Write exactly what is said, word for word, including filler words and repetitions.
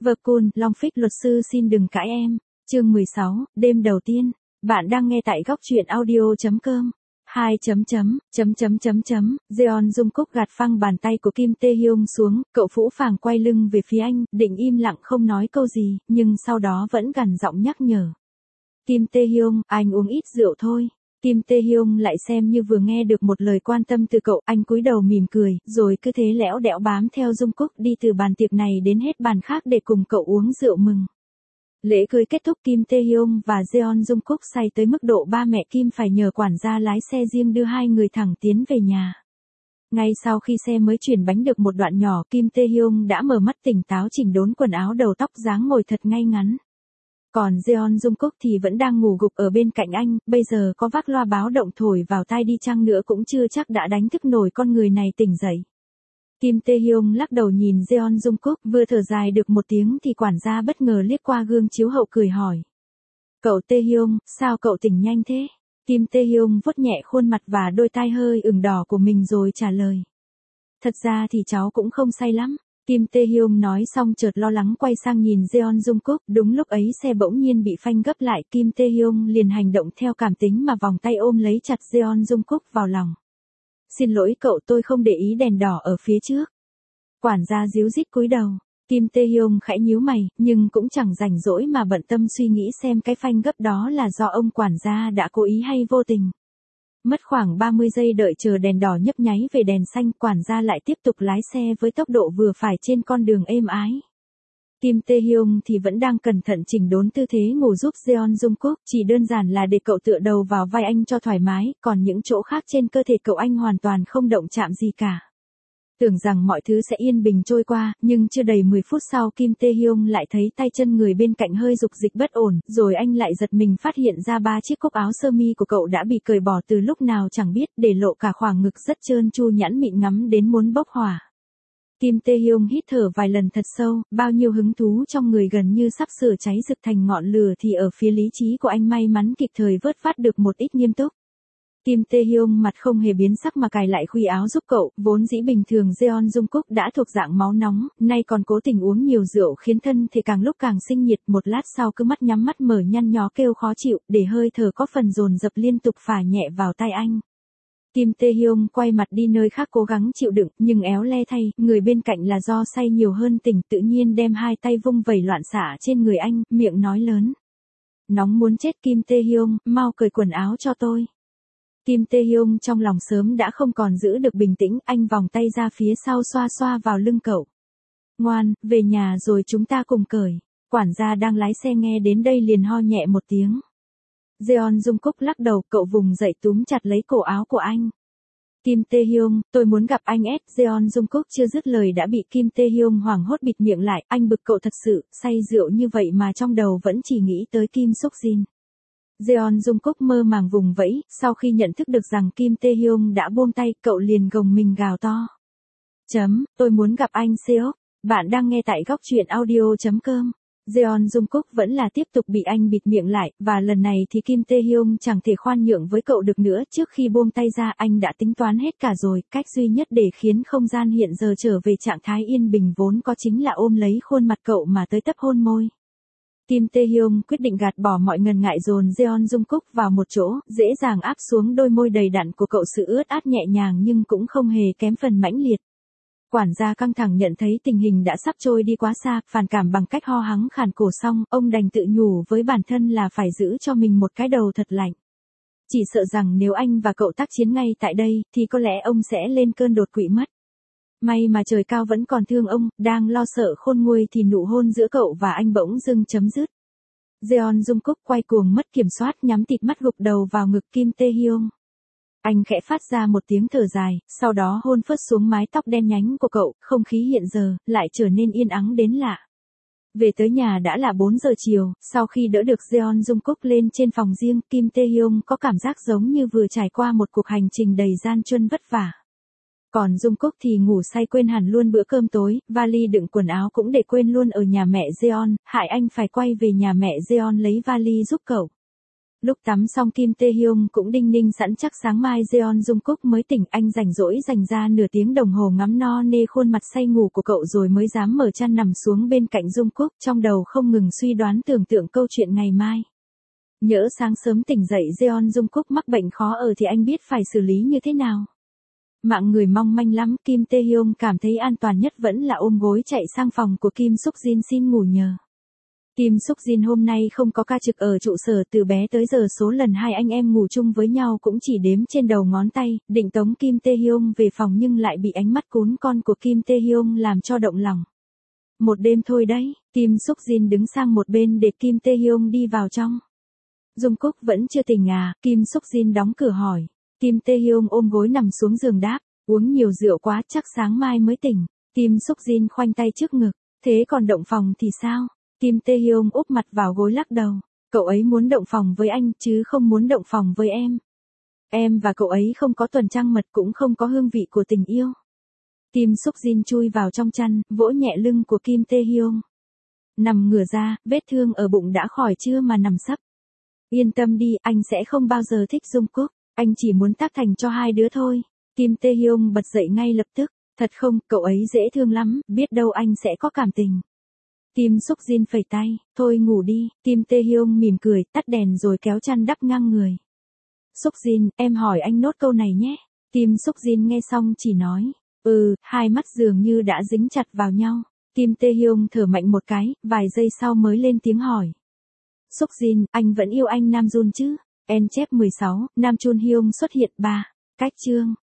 Vercun, Long Phích luật sư xin đừng cãi em. Chương mười sáu, đêm đầu tiên. Bạn đang nghe tại góc truyện audio chấm com. hai chấm chấm, chấm chấm chấm chấm, Jeon Jungkook gạt phăng bàn tay của Kim Tae Hyung xuống, cậu phũ phàng quay lưng về phía anh, định im lặng không nói câu gì, nhưng sau đó vẫn gằn giọng nhắc nhở. Kim Tae Hyung, anh uống ít rượu thôi. Kim Tae Hyung lại xem như vừa nghe được một lời quan tâm từ cậu, anh cúi đầu mỉm cười, rồi cứ thế lẽo đẽo bám theo Jungkook đi từ bàn tiệc này đến hết bàn khác để cùng cậu uống rượu mừng. Lễ cưới kết thúc, Kim Tae Hyung và Jeon Jungkook say tới mức độ ba mẹ Kim phải nhờ quản gia lái xe riêng đưa hai người thẳng tiến về nhà. Ngay sau khi xe mới chuyển bánh được một đoạn nhỏ, Kim Tae Hyung đã mở mắt tỉnh táo chỉnh đốn quần áo đầu tóc dáng ngồi thật ngay ngắn. Còn Jeon Jungkook thì vẫn đang ngủ gục ở bên cạnh anh, bây giờ có vác loa báo động thổi vào tai đi chăng nữa cũng chưa chắc đã đánh thức nổi con người này tỉnh dậy. Kim Tae Hyung lắc đầu nhìn Jeon Jungkook, vừa thở dài được một tiếng thì quản gia bất ngờ liếc qua gương chiếu hậu cười hỏi. Cậu Tae Hyung, sao cậu tỉnh nhanh thế? Kim Tae Hyung vuốt nhẹ khuôn mặt và đôi tai hơi ửng đỏ của mình rồi trả lời. Thật ra thì cháu cũng không say lắm. Kim Tae Hyung nói xong chợt lo lắng quay sang nhìn Jeon Jungkook, đúng lúc ấy xe bỗng nhiên bị phanh gấp lại, Kim Tae Hyung liền hành động theo cảm tính mà vòng tay ôm lấy chặt Jeon Jungkook vào lòng. Xin lỗi cậu, tôi không để ý đèn đỏ ở phía trước. Quản gia díu dít cúi đầu. Kim Tae Hyung khẽ nhíu mày, nhưng cũng chẳng rảnh rỗi mà bận tâm suy nghĩ xem cái phanh gấp đó là do ông quản gia đã cố ý hay vô tình. Mất khoảng ba mươi giây đợi chờ đèn đỏ nhấp nháy về đèn xanh, quản gia lại tiếp tục lái xe với tốc độ vừa phải trên con đường êm ái. Kim Tae Hyung thì vẫn đang cẩn thận chỉnh đốn tư thế ngủ giúp Jeon Jungkook, chỉ đơn giản là để cậu tựa đầu vào vai anh cho thoải mái, còn những chỗ khác trên cơ thể cậu anh hoàn toàn không động chạm gì cả. Tưởng rằng mọi thứ sẽ yên bình trôi qua, nhưng chưa đầy mười phút sau Kim Tae Hyung lại thấy tay chân người bên cạnh hơi dục dịch bất ổn, rồi anh lại giật mình phát hiện ra ba chiếc cúc áo sơ mi của cậu đã bị cởi bỏ từ lúc nào chẳng biết, để lộ cả khoảng ngực rất trơn tru nhẵn mịn ngắm đến muốn bốc hỏa. Kim Tae Hyung hít thở vài lần thật sâu, bao nhiêu hứng thú trong người gần như sắp sửa cháy rực thành ngọn lửa thì ở phía lý trí của anh may mắn kịp thời vớt vát được một ít nghiêm túc. Kim Tae Hyung mặt không hề biến sắc mà cài lại khuy áo giúp cậu, vốn dĩ bình thường Jeon Jungkook đã thuộc dạng máu nóng, nay còn cố tình uống nhiều rượu khiến thân thể càng lúc càng sinh nhiệt, một lát sau cứ mắt nhắm mắt mở nhăn nhó kêu khó chịu, để hơi thở có phần dồn dập liên tục phả nhẹ vào tai anh. Kim Tae Hyung quay mặt đi nơi khác cố gắng chịu đựng, nhưng éo le thay, người bên cạnh là do say nhiều hơn tỉnh, tự nhiên đem hai tay vung vẩy loạn xạ trên người anh, miệng nói lớn. Nóng muốn chết Kim Tae Hyung, mau cởi quần áo cho tôi. Kim Tae Hyung trong lòng sớm đã không còn giữ được bình tĩnh, anh vòng tay ra phía sau xoa xoa vào lưng cậu. Ngoan, về nhà rồi chúng ta cùng cởi. Quản gia đang lái xe nghe đến đây liền ho nhẹ một tiếng. Jeon Jungkook lắc đầu, cậu vùng dậy túm chặt lấy cổ áo của anh. Kim Tae Hyung, tôi muốn gặp anh S. Jeon Jungkook chưa dứt lời đã bị Kim Tae Hyung hoảng hốt bịt miệng lại, anh bực cậu thật sự, say rượu như vậy mà trong đầu vẫn chỉ nghĩ tới Kim Suk Jin. Jeon Jungkook mơ màng vùng vẫy, sau khi nhận thức được rằng Kim Tae Hyung đã buông tay, cậu liền gồng mình gào to. Chấm, tôi muốn gặp anh Seok. Bạn đang nghe tại góc truyện audio chấm com. Jeon Jungkook vẫn là tiếp tục bị anh bịt miệng lại, và lần này thì Kim Tae Hyung chẳng thể khoan nhượng với cậu được nữa, trước khi buông tay ra anh đã tính toán hết cả rồi, cách duy nhất để khiến không gian hiện giờ trở về trạng thái yên bình vốn có chính là ôm lấy khuôn mặt cậu mà tới tấp hôn môi. Kim Tae Hyung quyết định gạt bỏ mọi ngần ngại dồn Jeon Jungkook vào một chỗ, dễ dàng áp xuống đôi môi đầy đặn của cậu, sự ướt át nhẹ nhàng nhưng cũng không hề kém phần mãnh liệt. Quản gia căng thẳng nhận thấy tình hình đã sắp trôi đi quá xa, phản cảm bằng cách ho hắng khàn cổ xong, ông đành tự nhủ với bản thân là phải giữ cho mình một cái đầu thật lạnh. Chỉ sợ rằng nếu anh và cậu tác chiến ngay tại đây, thì có lẽ ông sẽ lên cơn đột quỵ mất. May mà trời cao vẫn còn thương ông, đang lo sợ khôn nguôi thì nụ hôn giữa cậu và anh bỗng dưng chấm dứt. Jeon Jungkook quay cuồng mất kiểm soát nhắm tịt mắt gục đầu vào ngực Kim Tae Hyung. Anh khẽ phát ra một tiếng thở dài, sau đó hôn phớt xuống mái tóc đen nhánh của cậu, không khí hiện giờ lại trở nên yên ắng đến lạ. Về tới nhà đã là bốn giờ chiều, sau khi đỡ được Jeon Jungkook lên trên phòng riêng, Kim Tae Hyung có cảm giác giống như vừa trải qua một cuộc hành trình đầy gian truân vất vả. Còn Jungkook thì ngủ say quên hẳn luôn bữa cơm tối, vali đựng quần áo cũng để quên luôn ở nhà mẹ Jeon, hại anh phải quay về nhà mẹ Jeon lấy vali giúp cậu. Lúc tắm xong Kim Tae Hyung cũng đinh ninh sẵn chắc sáng mai Jeon Jungkook mới tỉnh, anh rảnh rỗi dành ra nửa tiếng đồng hồ ngắm no nê khuôn mặt say ngủ của cậu rồi mới dám mở chăn nằm xuống bên cạnh Jungkook, trong đầu không ngừng suy đoán tưởng tượng câu chuyện ngày mai. Nhỡ sáng sớm tỉnh dậy Jeon Jungkook mắc bệnh khó ở thì anh biết phải xử lý như thế nào. Mạng người mong manh lắm, Kim Tae Hyung cảm thấy an toàn nhất vẫn là ôm gối chạy sang phòng của Kim Suk Jin xin ngủ nhờ. Kim Suk Jin hôm nay không có ca trực ở trụ sở, từ bé tới giờ số lần hai anh em ngủ chung với nhau cũng chỉ đếm trên đầu ngón tay, định tống Kim Tae Hyung về phòng nhưng lại bị ánh mắt cún con của Kim Tae Hyung làm cho động lòng. Một đêm thôi đấy, Kim Suk Jin đứng sang một bên để Kim Tae Hyung đi vào trong. Jungkook vẫn chưa tỉnh à, Kim Suk Jin đóng cửa hỏi. Kim Tae Hyung ôm gối nằm xuống giường đáp, uống nhiều rượu quá chắc sáng mai mới tỉnh. Kim Suk Jin khoanh tay trước ngực, thế còn động phòng thì sao? Kim Tae Hyung úp mặt vào gối lắc đầu, cậu ấy muốn động phòng với anh chứ không muốn động phòng với em. Em và cậu ấy không có tuần trăng mật cũng không có hương vị của tình yêu. Kim Suk Jin chui vào trong chăn, vỗ nhẹ lưng của Kim Tae Hyung. Nằm ngửa ra, vết thương ở bụng đã khỏi chưa mà nằm sấp. Yên tâm đi, anh sẽ không bao giờ thích Jungkook, anh chỉ muốn tác thành cho hai đứa thôi. Kim Tae Hyung bật dậy ngay lập tức, thật không, cậu ấy dễ thương lắm, biết đâu anh sẽ có cảm tình. Kim Suk Jin phẩy tay, thôi ngủ đi. Kim Tae Hyung mỉm cười, tắt đèn rồi kéo chăn đắp ngang người. Suk Jin, em hỏi anh nốt câu này nhé. Kim Suk Jin nghe xong chỉ nói, ừ, hai mắt dường như đã dính chặt vào nhau. Kim Tae Hyung thở mạnh một cái, vài giây sau mới lên tiếng hỏi. Suk Jin, anh vẫn yêu anh Nam Jun chứ? En chép mười sáu, Nam Chun Hyung xuất hiện ba. Cách chương